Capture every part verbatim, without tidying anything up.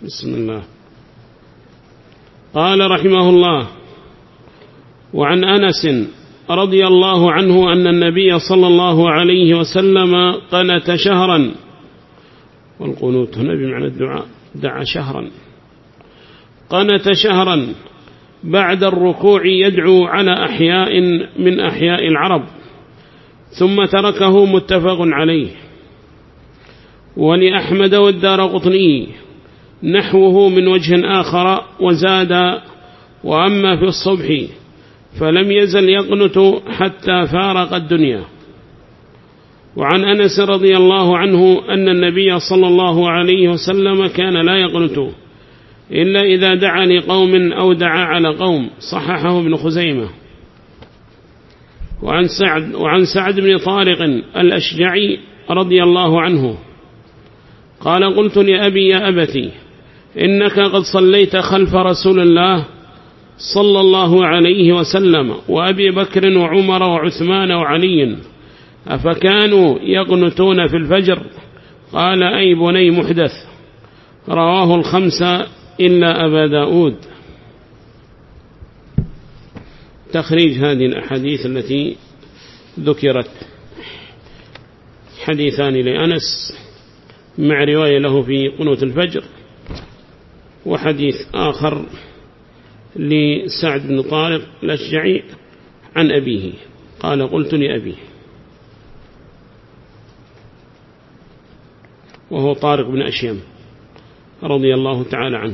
بسم الله. قال رحمه الله: وعن أنس رضي الله عنه أن النبي صلى الله عليه وسلم قنت شهرا، والقنوت هنا بمعنى الدعاء، دعا شهرا، قنت شهرا بعد الركوع يدعو على أحياء من أحياء العرب، ثم تركه، متفق عليه. ولأحمد والدارقطني نحوه من وجه آخر وزاد: وأما في الصبح فلم يزل يقنت حتى فارق الدنيا. وعن أنس رضي الله عنه أن النبي صلى الله عليه وسلم كان لا يقنت إلا إذا دعا لقوم أو دعا على قوم، صححه ابن خزيمة. وعن سعد, وعن سعد بن طارق الأشجعي رضي الله عنه قال: قلت لأبي: يا أبتي، إنك قد صليت خلف رسول الله صلى الله عليه وسلم وأبي بكر وعمر وعثمان وعلي، أفكانوا يقنتون في الفجر؟ قال: أي بني محدث. رواه الخمسة إلا أبا داود. تخريج هذه الأحاديث التي ذكرت: حديثان لأنس مع رواية له في قنوت الفجر، وحديث آخر لسعد بن طارق الأشجعي عن أبيه قال: قلت لأبيه، وهو طارق بن أشيم رضي الله تعالى عنه.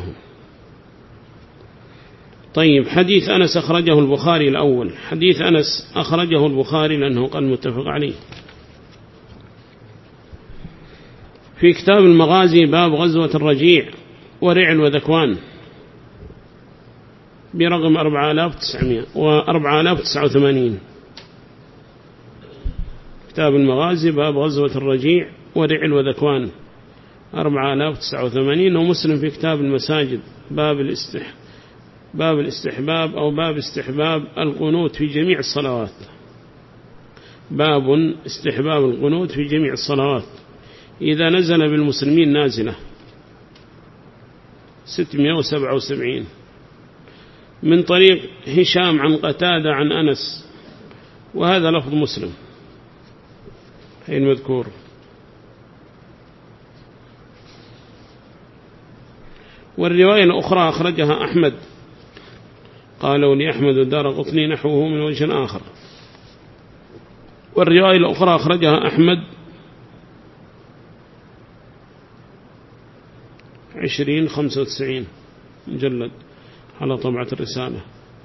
طيب، حديث أنس أخرجه البخاري الأول. حديث أنس أخرجه البخاري لأنه قال متفق عليه في كتاب المغازي، باب غزوة الرجيع ورعل وذكوان، برقم أربعة آلاف وتسعة وثمانين. كتاب المغازي باب غزوة الرجيع ورعل وذكوان أربعة آلاف وتسعة وثمانين. ومسلم في كتاب المساجد باب الاستح باب الاستحباب أو باب استحباب القنوت في جميع الصلوات، باب استحباب القنوت في جميع الصلوات إذا نزل بالمسلمين نازلة، ستمائة وسبعة وسبعين، من طريق هشام عن قتادة عن أنس، وهذا لفظ مسلم هي المذكور. والرواية الأخرى أخرجها أحمد، قالوا لأحمد والدارقطني نحوه من وجه آخر. والرواية الأخرى أخرجها أحمد عشرين خمسة وتسعين مجلد على طبعة الرسالة.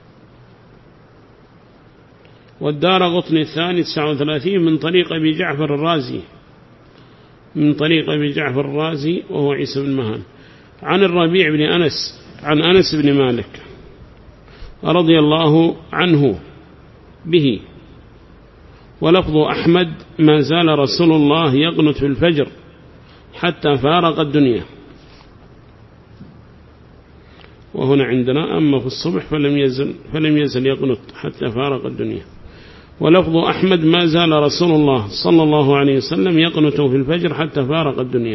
والدارقطني الثاني تسعة وثلاثين من طريق أبي جعفر الرازي من طريق أبي جعفر الرازي وهو عيسى بن مهان عن الربيع بن أنس عن أنس بن مالك رضي الله عنه به. ولفظ أحمد: ما زال رسول الله يقنت في الفجر حتى فارق الدنيا. وهنا عندنا: أما في الصبح فلم يزل, فلم يزل يقنت حتى فارق الدنيا. ولفظ أحمد: ما زال رسول الله صلى الله عليه وسلم يقنت في الفجر حتى فارق الدنيا.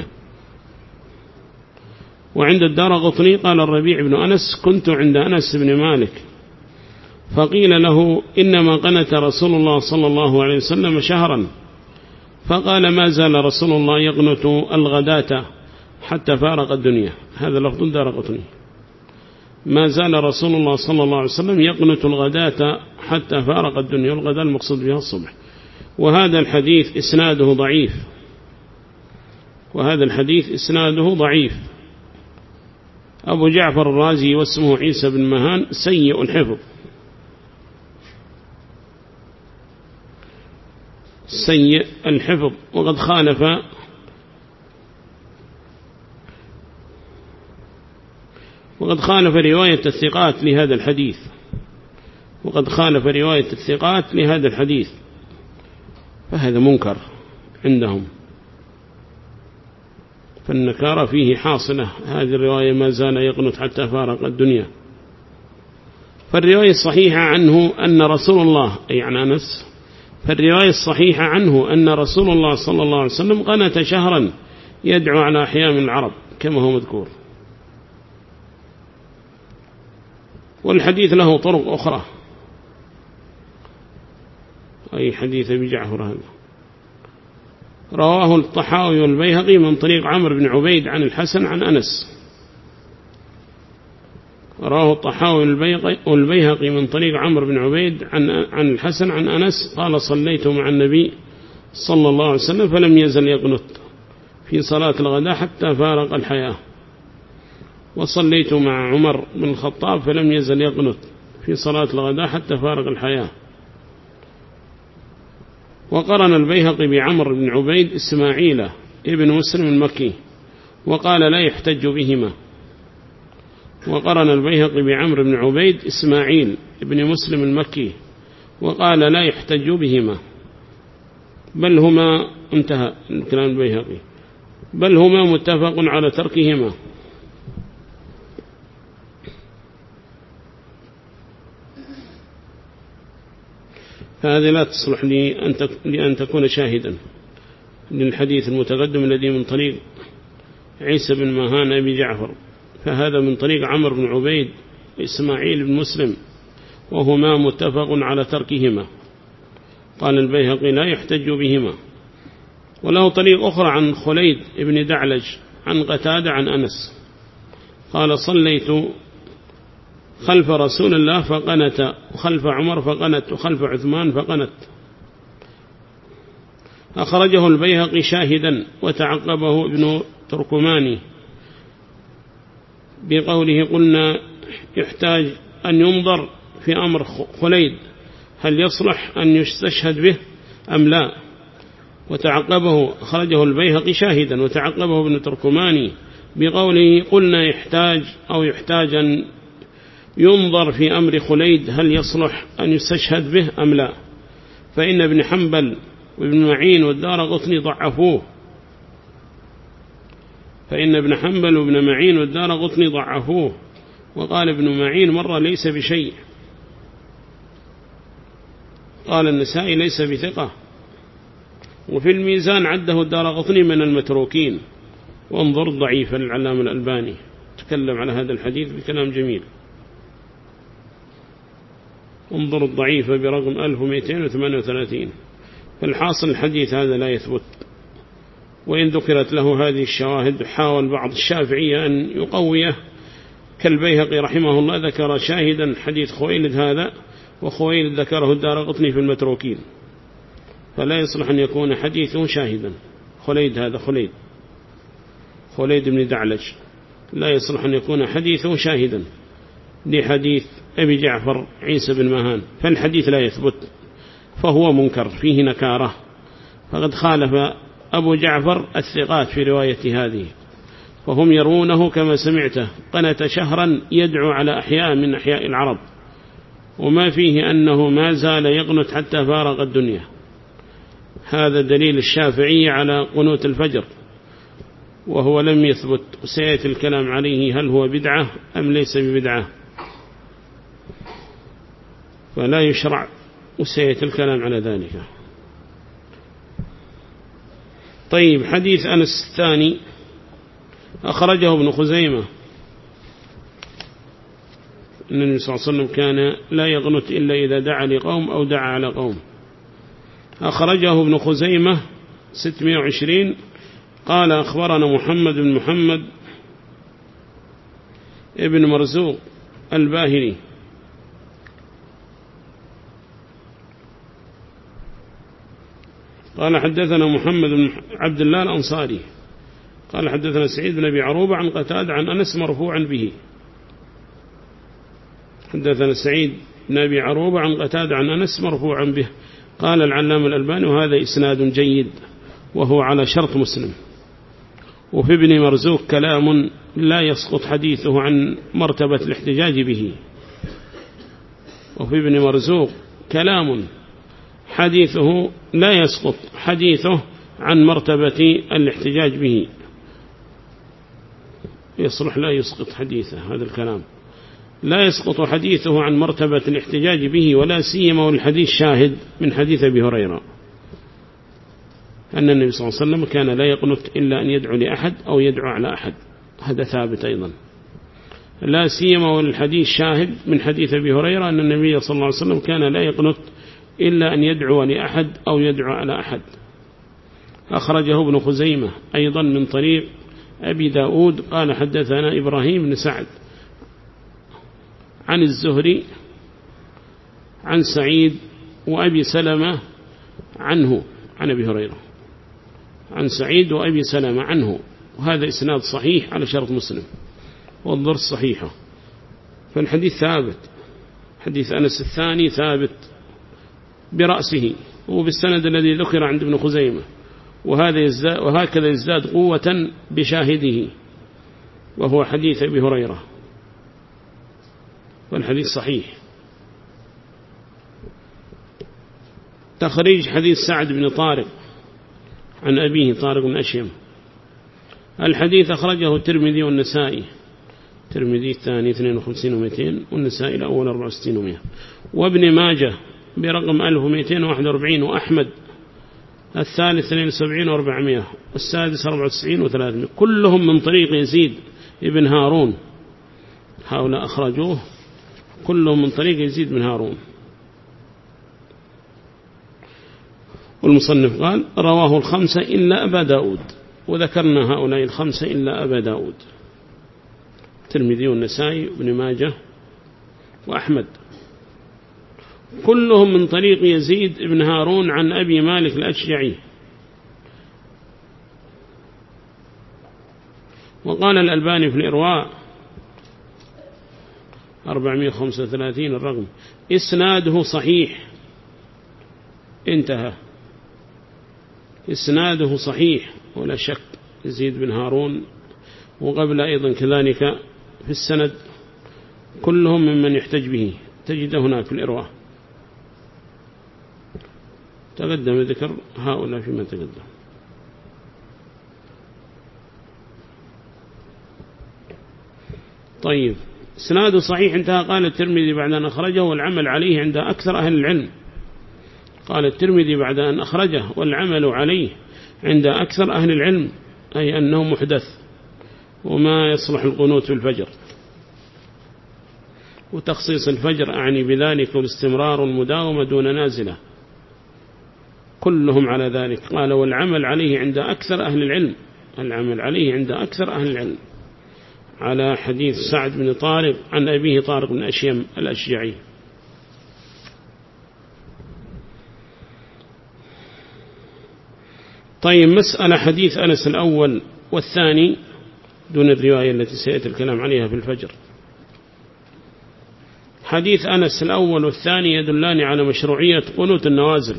وعند الدارقطني قال الربيع بن أنس: كنت عند أنس بن مالك فقيل له: إنما قنت رسول الله صلى الله عليه وسلم شهرا، فقال: ما زال رسول الله يقنت الغداة حتى فارق الدنيا. هذا لفظ الدارقطني: ما زال رسول الله صلى الله عليه وسلم يقنت الغداة حتى فارق الدنيا، والغداة المقصود بها الصبح. وهذا الحديث إسناده ضعيف وهذا الحديث إسناده ضعيف. أبو جعفر الرازي واسمه عيسى بن مهان سيء الحفظ سيء الحفظ وقد خالف وقد خالف رواية الثقات لهذا الحديث وقد خالف رواية الثقات لهذا الحديث فهذا منكر عندهم، فالنكارة فيه حاصلة. هذه الرواية: ما زال يقنت حتى فارق الدنيا. فالرواية الصحيحة عنه أن رسول الله أي عن أنس فالرواية الصحيحة عنه أن رسول الله صلى الله عليه وسلم قنت شهرا يدعو على أحياء من العرب كما هو مذكور. والحديث له طرق أخرى. أي حديث أبي جعفر هذا؟ رواه الطحاوي والبيهقي من طريق عمرو بن عبيد عن الحسن عن أنس. رواه الطحاوي والبيهقي من طريق عمرو بن عبيد عن عن الحسن عن أنس قال صليت مع النبي صلى الله عليه وسلم فلم يزل يقنت في صلاة الغداء حتى فارق الحياة. وصليت مع عمر بن الخطاب فلم يزل يقنت في صلاة الغداء حتى فارق الحياة. وقرن البيهقي بعمر بن عبيد إسماعيل ابن مسلم المكي وقال لا يحتج بهما. وقرن البيهقي بعمر بن عبيد إسماعيل ابن مسلم المكي وقال لا يحتج بهما بل هما انتهى الكلام البيهقي بل هما متفق على تركهما. فهذه لا تصلح لأن تكون شاهدا للحديث المتقدم الذي من طريق عيسى بن مهان أبي جعفر، فهذا من طريق عمرو بن عبيد إسماعيل بن مسلم وهما متفق على تركهما. قال البيهقي لا يحتج بهما. وله طريق أخرى عن خليد بن دعلج عن قتادة عن أنس قال صليت خلف رسول الله فقنت وخلف عمر فقنت وخلف عثمان فقنت. أخرجه البيهقي شاهدا وتعقبه ابن تركماني بقوله قلنا يحتاج أن ينظر في أمر خليد هل يصلح أن يستشهد به أم لا. وتعقبه أخرجه البيهقي شاهدا وتعقبه ابن تركماني بقوله قلنا يحتاج أو يحتاج أن ينظر في أمر خليد هل يصلح أن يستشهد به أم لا، فإن ابن حنبل وابن معين والدارقطني ضعفوه فإن ابن حنبل وابن معين والدارقطني ضعفوه. وقال ابن معين مرة ليس بشيء. قال النسائي ليس بثقة. وفي الميزان عده الدارقطني من المتروكين. وانظر ضعيف العلامة الألباني تكلم على هذا الحديث بكلام جميل. انظر الضعيف برقم ألف ومئتين وثمانية وثلاثين. فالحاصل الحديث هذا لا يثبت. وإن ذكرت له هذه الشواهد حاول بعض الشافعية أن يقويه كالبيهقي رحمه الله ذكر شاهدا حديث خويلد هذا وخويلد ذكره الدارقطني في المتروكين فلا يصلح أن يكون حديثه شاهدا. خليد هذا خليد خليد بن دعلج لا يصلح أن يكون حديثه شاهدا لحديث أبي جعفر عيسى بن مهان فالحديث لا يثبت فهو منكر فيه نكارة. فقد خالف أبو جعفر الثقات في رواية هذه وهم يرونه كما سمعته قنت شهرا يدعو على أحياء من أحياء العرب وما فيه أنه ما زال يقنت حتى فارق الدنيا. هذا دليل الشافعي على قنوت الفجر وهو لم يثبت. وسيأتي الكلام عليه هل هو بدعة أم ليس ببدعة فلا يشرع وسيأتي الكلام على ذلك. طيب حديث أنس الثاني أخرجه ابن خزيمة أن النبي صلى الله عليه وسلم كان لا يقنت إلا إذا دعا لقوم أو دعا على قوم. أخرجه ابن خزيمة ستمائة وعشرين قال أخبرنا محمد بن محمد ابن مرزوق الباهلي قال حدثنا محمد بن عبد الله الأنصاري قال حدثنا سعيد بن أبي عروبة عن قتادة عن أنس مرفوعا به. حدثنا سعيد بن أبي عروبة عن قتادة عن أنس مرفوعا به. قال العلامة الألباني وهذا إسناد جيد وهو على شرط مسلم. وفي ابن مرزوق كلام لا يسقط حديثه عن مرتبة الاحتجاج به. وفي ابن مرزوق كلام حديثه لا يسقط حديثه عن مرتبة الاحتجاج به. يصلح لا يسقط حديثه هذا الكلام لا يسقط حديثه عن مرتبة الاحتجاج به ولا سيما والحديث شاهد من حديث أبي هريرة أن النبي صلى الله عليه وسلم كان لا يقنت إلا أن يدعو لأحد أو يدعو على أحد. هذا ثابت أيضا. لا سيما والحديث شاهد من حديث أبي هريرة أن النبي صلى الله عليه وسلم كان لا يقنت إلا أن يدعو لأحد أو يدعو على أحد. أخرجه ابن خزيمة أيضا من طريق أبي داود قال حدثنا إبراهيم بن سعد عن الزهري عن سعيد وأبي سلمة عنه عن أبي هريرة عن سعيد وأبي سلمة عنه، وهذا إسناد صحيح على شرط مسلم والضرس صحيحة. فالحديث ثابت، حديث أنس الثاني ثابت برأسه وبالسند الذي ذكر عند ابن خزيمة، وهذا يزداد وهكذا يزداد قوة بشاهده وهو حديث أبي هريرة، والحديث صحيح. تخريج حديث سعد بن طارق عن أبيه طارق بن أشيم. الحديث أخرجه الترمذي والنسائي، الترمذي الثاني اثنين وخمسين ومئتين والنسائي الأول أربعة وستين ومئة، وابن ماجه برقم ألف ومئتين وواحد وأربعين، وأحمد الثالث اثنين وسبعين وأربعمائة، والسادس أربعة وتسعين وثلاثمائة، كلهم من طريق يزيد ابن هارون. هؤلاء أخرجوه كلهم من طريق يزيد بن هارون. والمصنف قال رواه الخمسة إلا أبا داود، وذكرنا هؤلاء الخمسة إلا أبا داود، الترمذي والنسائي وابن ماجه وأحمد، كلهم من طريق يزيد بن هارون عن أبي مالك الأشجعي. وقال الألباني في الإرواء أربعمائة وخمسة وثلاثين الرقم إسناده صحيح، انتهى، إسناده صحيح ولا شك. يزيد بن هارون وقبل أيضا كذلك في السند كلهم ممن يحتج به، تجد هناك في الإرواء تقدم ذكر هؤلاء فيما تقدم. طيب، إسناده صحيح انتهى. قال الترمذي بعد أن أخرجه والعمل عليه عند أكثر أهل العلم. قال الترمذي بعد أن أخرجه والعمل عليه عند أكثر أهل العلم، أي أنه محدث وما يصلح القنوت في الفجر. وتخصيص الفجر أعني بذلك والاستمرار والمداومة دون نازلة، كلهم على ذلك. قال والعمل عليه عند أكثر أهل العلم، العمل عليه عند أكثر أهل العلم على حديث سعد بن طارق عن أبيه طارق بن أشيم الأشجعي. طيب، مسألة حديث أنس الأول والثاني دون الرواية التي سيأتي الكلام عليها في الفجر. حديث أنس الأول والثاني يدلان على مشروعية قنوت النوازل.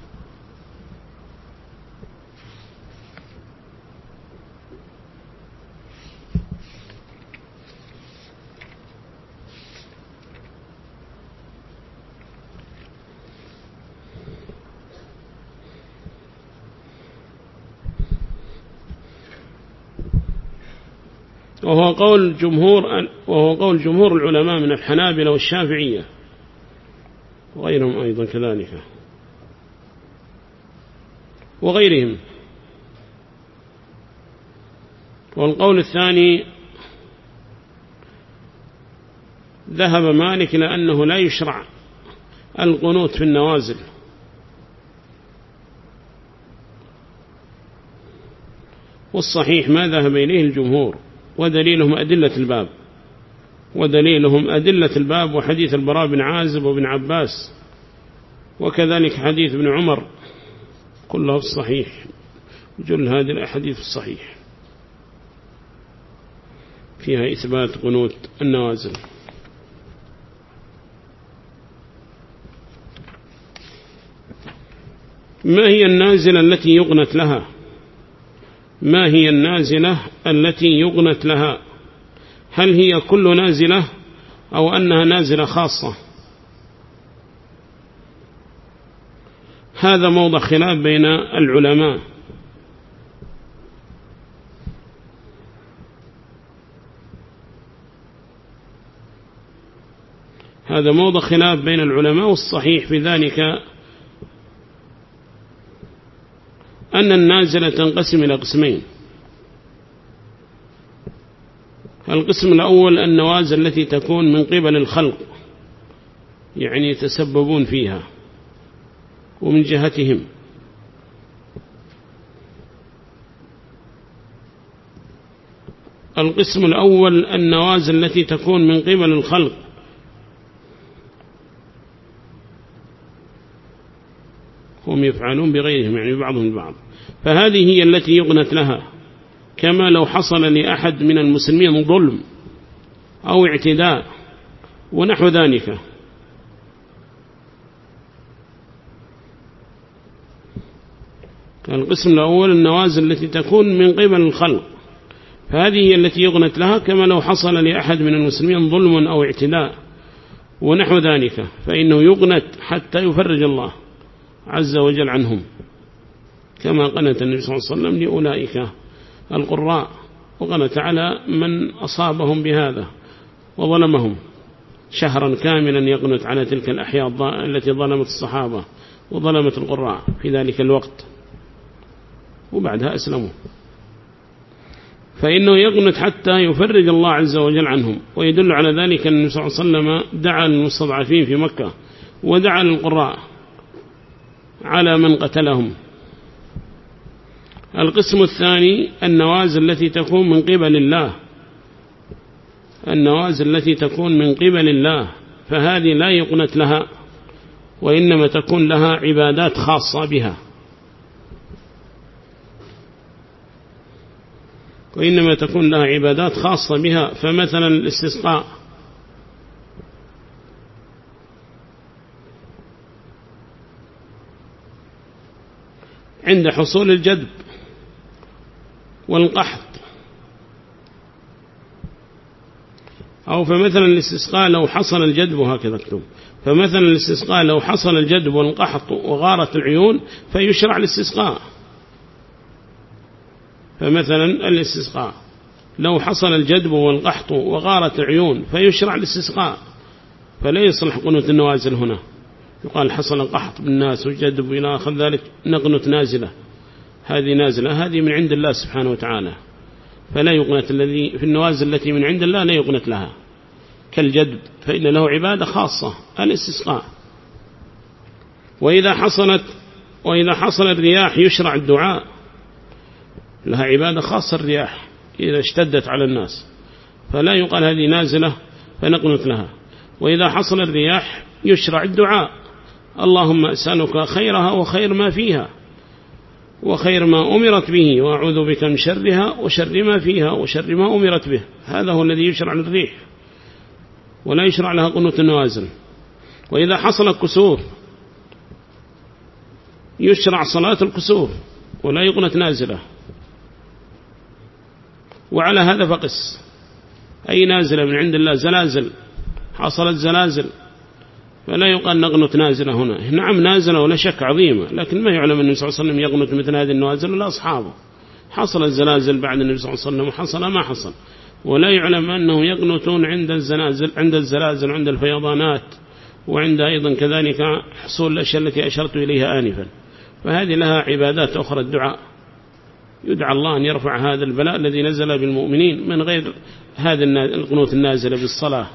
وهو قول جمهور وهو قول جمهور العلماء من الحنابلة والشافعية وغيرهم أيضا كذلك وغيرهم. والقول الثاني ذهب مالك إلى أنه لا يشرع القنوت في النوازل، والصحيح ما ذهب إليه الجمهور، ودليلهم أدلة الباب ودليلهم أدلة الباب وحديث البراء بن عازب وابن عباس، وكذلك حديث ابن عمر، كله في الصحيح، جل هذه الأحاديث الصحيح فيها إثبات قنوت النوازل. ما هي النازلة التي يقنت لها؟ ما هي النازلة التي يقنت لها؟ هل هي كل نازلة أو أنها نازلة خاصة؟ هذا موضع خلاف بين العلماء. هذا موضع خلاف بين العلماء، والصحيح في ذلك أن النازلة تنقسم إلى قسمين. القسم الأول النوازل التي تكون من قبل الخلق، يعني يتسببون فيها ومن جهتهم. القسم الأول النوازل التي تكون من قبل الخلق، هم يفعلون بغيرهم يعني بعضهم البعض، فهذه هي التي يغنت لها، كما لو حصل لأحد من المسلمين ظلم أو اعتداء ونحو ذلك. القسم الأول النوازل التي تكون من قبل الخلق، فهذه هي التي يغنت لها، كما لو حصل لأحد من المسلمين ظلم أو اعتداء ونحو ذلك، فإنه يغنت حتى يفرج الله عز وجل عنهم، كما قنت النبي صلى الله عليه وسلم لأولئك القراء، وقنت على من أصابهم بهذا وظلمهم شهرا كاملا، يقنت على تلك الأحياء التي ظلمت الصحابة وظلمت القراء في ذلك الوقت، وبعدها أسلموا، فإنه يقنت حتى يفرج الله عز وجل عنهم. ويدل على ذلك أن النبي صلى الله عليه وسلم دعا للمستضعفين في مكة ودعا للقراء على من قتلهم. القسم الثاني النوازل التي تكون من قبل الله، النوازل التي تكون من قبل الله، فهذه لا يقنت لها، وإنما تكون لها عبادات خاصة بها، وإنما تكون لها عبادات خاصة بها. فمثلا الاستسقاء، عند حصول الجدب والقحط، أو فمثلا الاستسقاء لو حصل الجدب، وهكذا اكتب، فمثلا الاستسقاء لو حصل الجدب والقحط وغارت العيون فيشرع الاستسقاء. فمثلا الاستسقاء لو حصل الجدب والقحط وغارت العيون فيشرع الاستسقاء، فلا يصلح قنوت النوازل هنا، يقال حصل قحط بالناس وجدب إلى آخر ذلك نقنت نازلة، هذه نازلة، هذه من عند الله سبحانه وتعالى، فلا يقنت الذي في النوازل التي من عند الله لا يقنت لها كالجدب، فإن له عبادة خاصة الاستسقاء. وإذا حصلت وإذا حصل الرياح يشرع الدعاء، لها عبادة خاصة الرياح إذا اشتدت على الناس، فلا يقال هذه نازلة فنقنت لها. وإذا حصل الرياح يشرع الدعاء، اللهم أسألك خيرها وخير ما فيها وخير ما أمرت به، وأعوذ بك من شرها وشر ما فيها وشر ما أمرت به. هذا هو الذي يشرع للريح، ولا يشرع لها قنوت النوازل. وإذا حصل الكسوف يشرع صلاة الكسوف ولا يقنت نازلة. وعلى هذا فقس أي نازلة من عند الله، زلازل، حصلت زلازل، فلا يقال نقنت نازلة هنا. نعم نازلة ولا شك عظيمة، لكن ما يعلم النبي صلى الله عليه وسلم يقنت مثل هذه النوازل ولا أصحابه. حصل الزلازل بعد النبي صلى الله عليه وسلم وحصل ما حصل، ولا يعلم أنه يقنتون عند الزلازل عند الزلازل عند الفيضانات، وعند أيضا كذلك حصول الأشياء التي أشرت إليها آنفا. فهذه لها عبادات أخرى، الدعاء، يدعى الله أن يرفع هذا البلاء الذي نزل بالمؤمنين من غير هذا القنوت النازلة بالصلاة،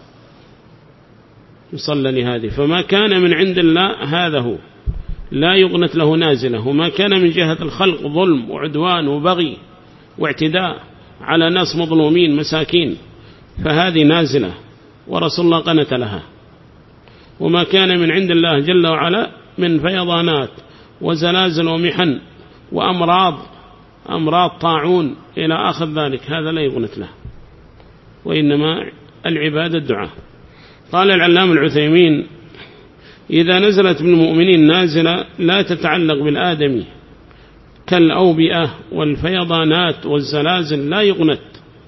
يصلى لهذه. فما كان من عند الله هذا هو، لا يقنت له نازلة. وما كان من جهة الخلق ظلم وعدوان وبغي واعتداء على ناس مظلومين مساكين، فهذه نازلة ورسول الله قنت لها. وما كان من عند الله جل وعلا من فيضانات وزلازل ومحن وأمراض أمراض طاعون إلى آخر ذلك، هذا لا يقنت له، وإنما العبادة الدعاء. قال العلامة العثيمين: إذا نزلت بالمؤمنين نازلة لا تتعلق بالآدمي كالأوبئة والفيضانات والزلازل لا يقنت،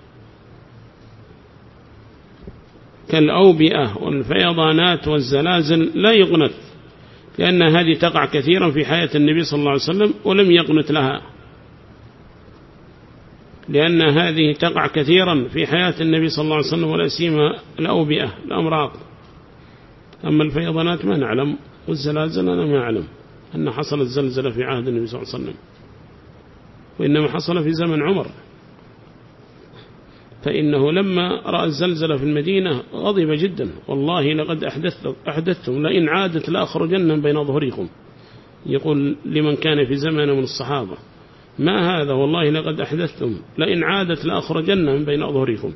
كالأوبئة والفيضانات والزلازل لا يقنت، لأن هذه تقع كثيرا في حياة النبي صلى الله عليه وسلم ولم يقنت لها، لأن هذه تقع كثيرا في حياة النبي صلى الله عليه وسلم، ولا سيما الأوبئة الأمراض. أما الفيضانات ما نعلم، والزلازل أنا ما أعلم أن حصل الزلزلة في عهد النبي صلى الله عليه وسلم، وإنما حصل في زمن عمر. فإنه لما رأى الزلزلة في المدينة غضب جدا، والله لقد أحدثتم لئن عادت لأخرجن من بين ظهوركم، يقول لمن كان في زمن من الصحابة ما هذا، والله لقد أحدثتم لئن عادت لأخرجن من بين ظهوركم.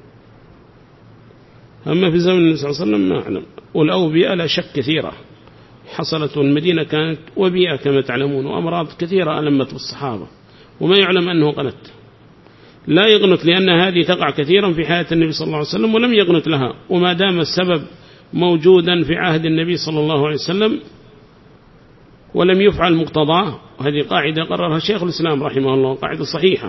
أما في زمن النبي صلى الله عليه وسلم ما أعلم. والأوبئة لا شك كثيرة حصلت، والمدينة كانت وبيئة كما تعلمون، وأمراض كثيرة ألمت بالصحابة، وما يعلم أنه قنت. لا يقنت لأن هذه تقع كثيرا في حياة النبي صلى الله عليه وسلم ولم يقنت لها، وما دام السبب موجودا في عهد النبي صلى الله عليه وسلم ولم يفعل مقتضاه، وهذه قاعدة قررها شيخ الإسلام رحمه الله، قاعدة صحيحة.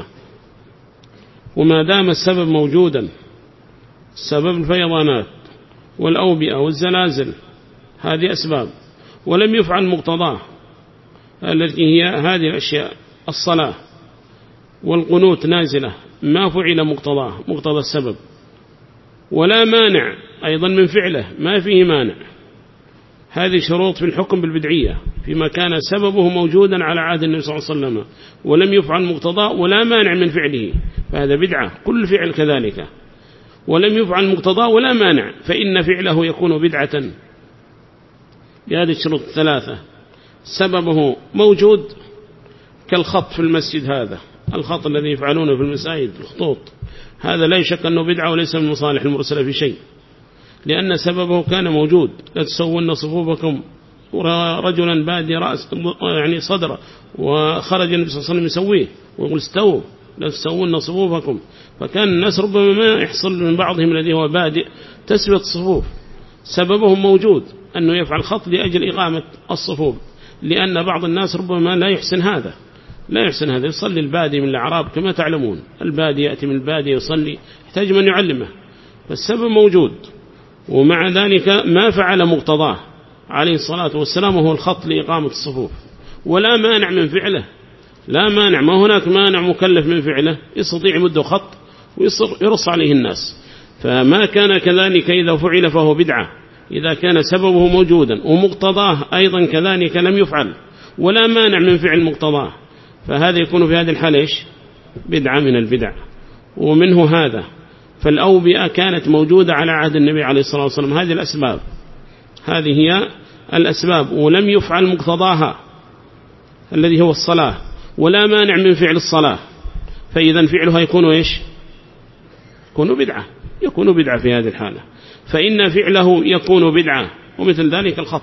وما دام السبب موجودا، سبب الفيضانات والأوبئة والزلازل هذه أسباب، ولم يفعل مقتضاه التي هي هذه الأشياء، الصلاة والقنوت نازلة، ما فعل مقتضاه مقتضى السبب، ولا مانع أيضا من فعله، ما فيه مانع. هذه شروط في الحكم بالبدعية فيما كان سببه موجودا على عهد النبي صلى الله عليه وسلم ولم يفعل مقتضاه ولا مانع من فعله، فهذا بدعة. كل فعل كذلك ولم يفعل مقتضاه ولا مانع فإن فعله يكون بدعة بهذه الشروط الثلاثة. سببه موجود كالخط في المسجد، هذا الخط الذي يفعلونه في المساجد الخطوط، هذا لا يشك أنه بدعة وليس من مصالح المرسلة في شيء، لأن سببه كان موجود. لا تسوون صفوفكم، رجلا بادي رأس يعني صدره وخرج النبي صلى الله عليه وسلم يسويه ويقول استووا لا تسوون صفوفكم، فكان الناس ربما ما يحصل من بعضهم الذي هو بادئ تسوية الصفوف، سببهم موجود أنه يفعل خط لأجل إقامة الصفوف، لأن بعض الناس ربما لا يحسن هذا لا يحسن هذا يصلي البادي من الأعراب كما تعلمون، البادي يأتي من البادي يصلي يحتاج من يعلمه، فالسبب موجود، ومع ذلك ما فعل مقتضاه عليه الصلاة والسلام وهو الخط لإقامة الصفوف، ولا مانع من فعله، لا مانع، ما هناك مانع مكلف من فعله، يستطيع يمد خط ويرص عليه الناس. فما كان كذلك إذا فعل فهو بدعة، إذا كان سببه موجودا ومقتضاه أيضا كذلك لم يفعل ولا مانع من فعل مقتضاه، فهذا يكون في هذه الحالة إيش؟ بدعة من البدع. ومنه هذا، فالأوبئة كانت موجودة على عهد النبي عليه الصلاة والسلام، هذه الأسباب، هذه هي الأسباب، ولم يفعل مقتضاها الذي هو الصلاة، ولا مانع من فعل الصلاة، فإذا فعلها يكون إيش؟ يكون بدعة، يكون بدعة في هذه الحالة، فإن فعله يكون بدعة. ومثل ذلك الخط.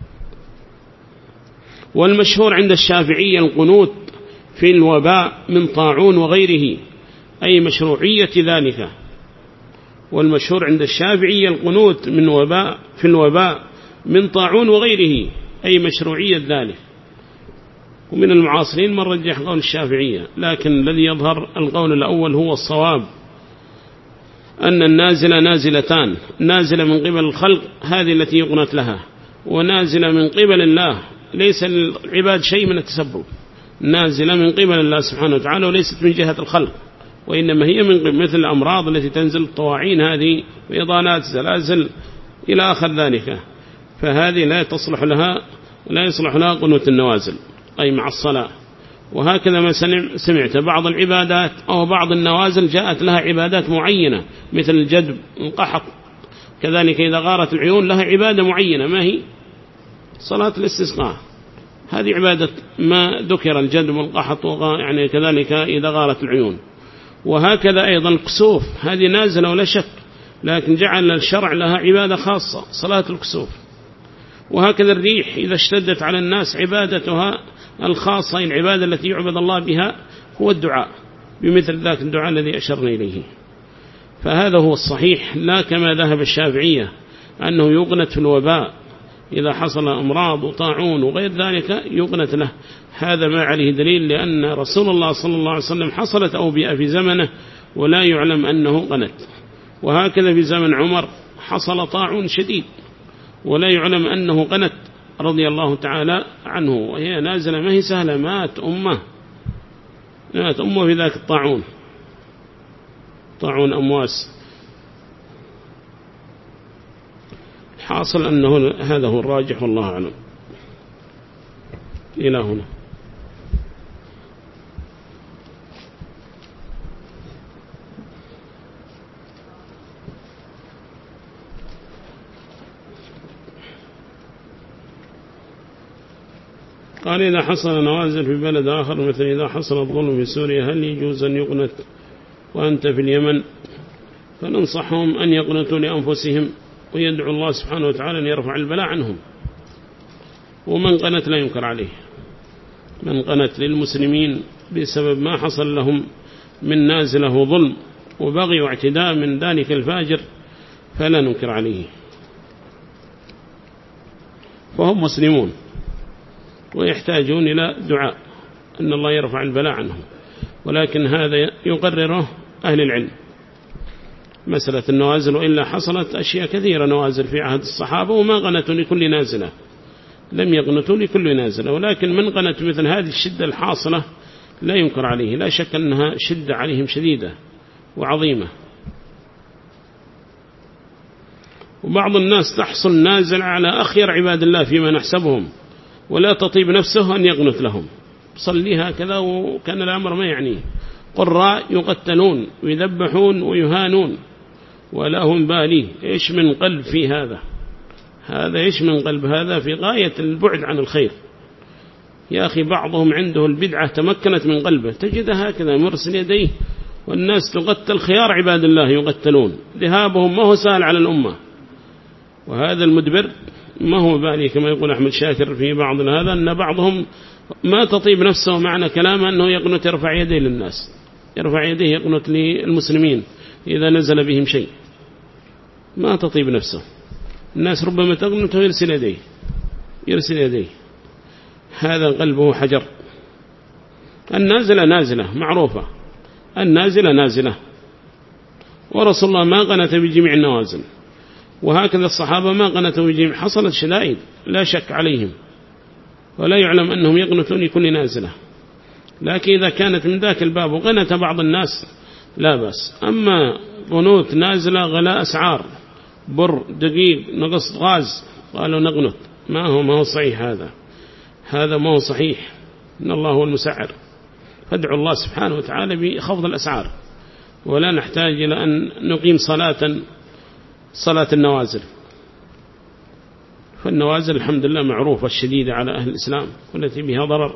والمشهور عند الشافعية القنوت في الوباء من طاعون وغيره، أي مشروعية ذلك. والمشهور عند الشافعية القنوت من وباء في الوباء من طاعون وغيره، أي مشروعية ذلك. ومن المعاصرين من رجح قول الشافعية، لكن الذي يظهر القول الأول هو الصواب، أن النازلة نازلتان، نازلة من قبل الخلق هذه التي يقنت لها، ونازلة من قبل الله ليس العباد شيء من التسبب، نازلة من قبل الله سبحانه وتعالى وليست من جهة الخلق، وإنما هي من قبل مثل الأمراض التي تنزل الطواعين هذه وإضانات زلازل إلى آخر ذلك، فهذه لا تصلح لها لا يصلح لها قنوت النوازل أي مع الصلاة. وهكذا ما سمعت بعض العبادات أو بعض النوازل جاءت لها عبادات معينة مثل الجدب القحط، كذلك إذا غارت العيون لها عبادة معينة، ما هي؟ صلاة الاستسقاء، هذه عبادة ما ذكر الجدب والقحط، يعني كذلك إذا غارت العيون. وهكذا أيضا الكسوف، هذه نازلة ولا شك، لكن جعل الشرع لها عبادة خاصة صلاة الكسوف. وهكذا الريح إذا اشتدت على الناس عبادتها الخاصة، العبادة التي يعبد الله بها هو الدعاء بمثل ذاك الدعاء الذي أشرنا إليه. فهذا هو الصحيح، لا كما ذهب الشافعية أنه يقنت في الوباء إذا حصل أمراض وطاعون وغير ذلك يقنت له، هذا ما عليه دليل، لأن رسول الله صلى الله عليه وسلم حصلت أوبئة في زمنه ولا يعلم أنه قنت. وهكذا في زمن عمر حصل طاعون شديد ولا يعلم أنه قنت رضي الله تعالى عنه، وهي نازلة ما هي سهلة، مات أمه مات أمه في ذاك الطاعون، طاعون أمواس. حاصل أنه هذا هو الراجح والله أعلم. إلى هنا. قال إذا حصل نوازل في بلد آخر مثل إذا حصل الظلم في سوريا هل يجوز أن يقنت وأنت في اليمن؟ فننصحهم أن يقنتوا لأنفسهم ويدعو الله سبحانه وتعالى أن يرفع البلاء عنهم. ومن قنت لا ينكر عليه، من قنت للمسلمين بسبب ما حصل لهم من نازله ظلم وبغي واعتداء من ذلك الفاجر فلا ننكر عليه، فهم مسلمون ويحتاجون إلى دعاء أن الله يرفع البلاء عنهم، ولكن هذا يقرره أهل العلم. مسألة النوازل وإلا حصلت أشياء كثيرة نوازل في عهد الصحابة وما قنتوا لكل نازلة، لم يقنتوا لكل نازلة، ولكن من قنت مثل هذه الشدة الحاصلة لا ينكر عليه، لا شك أنها شدة عليهم شديدة وعظيمة. وبعض الناس تحصل نازل على أخير عباد الله فيما نحسبهم ولا تطيب نفسه أن يقنت لهم، صلي هكذا وكان الأمر ما يعنيه. قراء يقتلون ويذبحون ويهانون ولا هم بالي. إيش من قلب في هذا؟ هذا إيش من قلب؟ هذا في غاية البعد عن الخير يا أخي. بعضهم عنده البدعة تمكنت من قلبه، تجد هكذا مرسل يديه والناس تقتل، خيار عباد الله يقتلون، ذهابهم ما هو سهل على الأمة. وهذا المدبر ما هو بالي كما يقول أحمد شاكر في بعض هذا، أن بعضهم ما تطيب نفسه معنى كلامه أنه يقنت يرفع يديه للناس، يرفع يديه يقنت للمسلمين إذا نزل بهم شيء، ما تطيب نفسه. الناس ربما تقنت ويرسل يديه يرسل يديه هذا قلبه حجر. النازلة نازلة معروفة، النازلة نازلة، ورسول الله ما قنت بجميع النوازل، وهكذا الصحابة ما قنتوا بجميع. حصلت شدائد لا شك عليهم ولا يعلم أنهم يقنتون لكل نازلة، لكن إذا كانت من ذاك الباب وقنت بعض الناس لا بأس. أما قنوت نازلة غلاء أسعار، بر دقيق نقص غاز قالوا نقنت، ما هو ما هو صحيح، هذا هذا ما هو صحيح. إن الله هو المسعر، فادعوا الله سبحانه وتعالى بخفض الأسعار، ولا نحتاج إلى أن نقيم صلاة صلاة النوازل. فالنوازل الحمد لله معروفة الشديدة على أهل الإسلام والتي بها ضرر.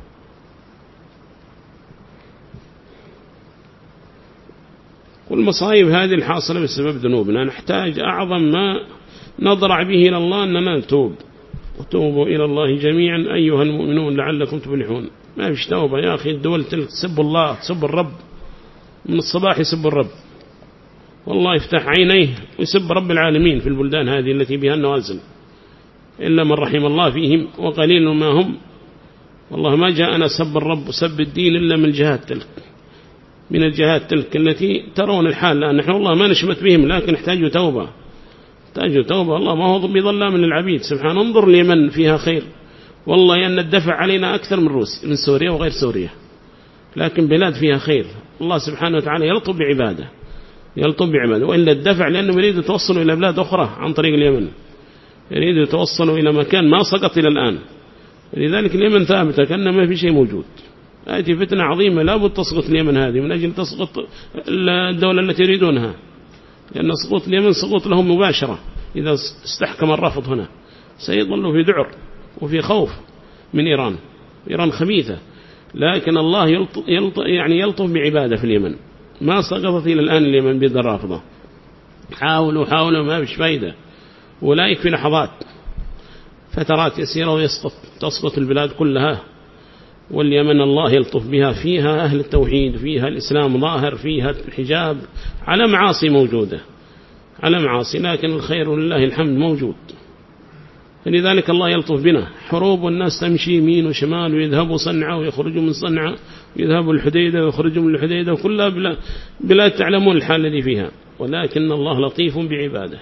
والمصائب هذه الحاصلة بسبب ذنوبنا، نحتاج أعظم ما نضرع به إلى الله أننا نتوب، وتوبوا إلى الله جميعا أيها المؤمنون لعلكم تفلحون. ما فيش توبة يا أخي، الدول تلك تسب الله تسب الرب، من الصباح يسب الرب، والله يفتح عينيه ويسب رب العالمين في البلدان هذه التي بها النوازل، إلا من رحم الله فيهم وقليل ما هم. والله ما جاءنا سب الرب وسب الدين إلا من الجهات تلك، من الجهات تلك التي ترون الحال الآن. نحن والله ما نشمت بهم، لكن نحتاج توبة، نحتاج توبة. الله ما هو بظلام من العبيد سبحانه. انظر لمن فيها خير، والله أن الدفع علينا أكثر من روسيا من سوريا وغير سوريا، لكن بلاد فيها خير. الله سبحانه وتعالى يلطف بعباده، يلطف بعباده. وإلا الدفع لأنه يريد يتوصلوا إلى بلاد أخرى عن طريق اليمن، يريد يتوصلوا إلى مكان ما سقط إلى الآن. لذلك اليمن ثابتة كأنه ما في شيء موجود. هذه فتنة عظيمة لا بد تسقط اليمن هذه من أجل تسقط الدولة التي يريدونها، لأن سقوط اليمن سقوط لهم مباشرة. إذا استحكم الرفض هنا سيظل في ذعر وفي خوف من إيران، إيران خبيثة، لكن الله يلطف, يلطف يعني يلطف بعبادة في اليمن. ما سقطت إلى الآن اليمن بيد الرافضة، حاولوا حاولوا ما فيش فايدة، ولا يكفي لحظات، فترات يسيرة ويسقط تسقط البلاد كلها. واليمن الله يلطف بها، فيها أهل التوحيد، فيها الإسلام ظاهر، فيها الحجاب، على معاصي موجودة، على معاصي، لكن الخير لله الحمد موجود. فلذلك الله يلطف بنا. حروب والناس تمشي يمين وشمال، ويذهبوا صنعاء ويخرجوا من صنعاء، ويذهبوا الحديدة ويخرجوا من الحديدة، وكلها بلا, بلا تعلمون الحال الذي فيها، ولكن الله لطيف بعباده.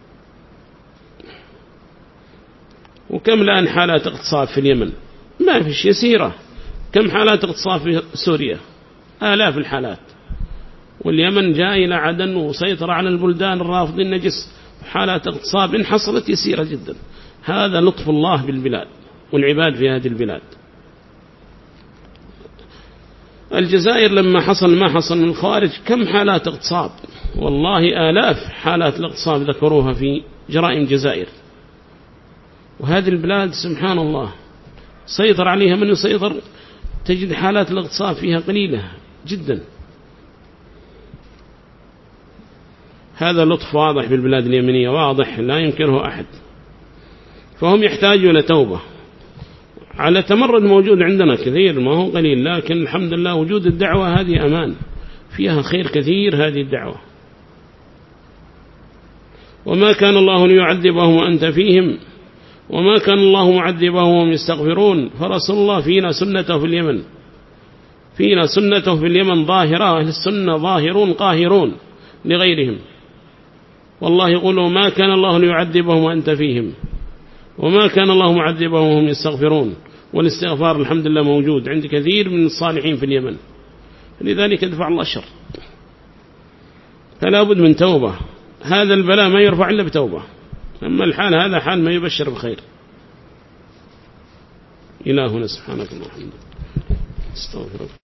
وكم الآن حالات اغتصاب في اليمن؟ ما فيش، يسيرة. كم حالات اغتصاب في سوريا؟ آلاف الحالات. واليمن جاء إلى عدن وسيطر على البلدان الرافضين النجس، حالات اغتصاب إن حصلت يسيرة جدا. هذا لطف الله بالبلاد والعباد في هذه البلاد. الجزائر لما حصل ما حصل من الخوارج كم حالات اغتصاب، والله آلاف حالات الاغتصاب ذكروها في جرائم الجزائر. وهذه البلاد سبحان الله سيطر عليها من يسيطر تجد حالات الاغتصاب فيها قليلة جدا. هذا لطف واضح بالبلاد اليمنية، واضح لا ينكره أحد. فهم يحتاجوا إلى توبة. على تمرد موجود عندنا كثير ما هو قليل، لكن الحمد لله وجود الدعوة هذه أمان، فيها خير كثير هذه الدعوة. وما كان الله ليعذبهم وأنت فيهم وما كان الله معذبهم وهم يستغفرون. فرسول الله فينا سنته في اليمن، فينا سنته في اليمن ظاهرة، أهل السنة ظاهرون قاهرون لغيرهم. والله يقولوا ما كان الله ليعذبهم وأنت فيهم وما كان الله معذبهم وهم يستغفرون. والاستغفار الحمد لله موجود عند كثير من الصالحين في اليمن، لذلك يدفع الله الشر. فلا بد من توبة. هذا البلاء ما يرفع إلا بتوبة، أما الحال هذا حال ما يبشر بخير. إلهنا سبحانك اللهم وبحمدك استغفرك.